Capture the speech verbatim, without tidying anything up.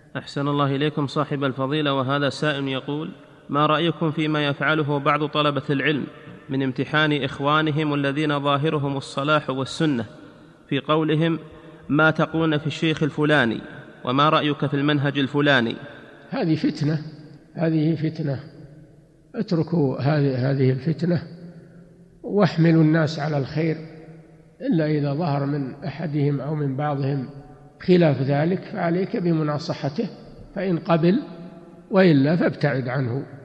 أحسن الله إليكم صاحب الفضيلة، وهذا سائل يقول: ما رأيكم فيما يفعله بعض طلبة العلم من امتحان إخوانهم الذين ظاهرهم الصلاح والسنة في قولهم ما تقولون في الشيخ الفلاني، وما رأيك في المنهج الفلاني؟ هذه فتنة، هذه فتنة، اتركوا هذه هذه الفتنة واحملوا الناس على الخير، إلا إذا ظهر من أحدهم أو من بعضهم خلاف ذلك فعليك بمناصحته، فإن قبل وإلا فابتعد عنه.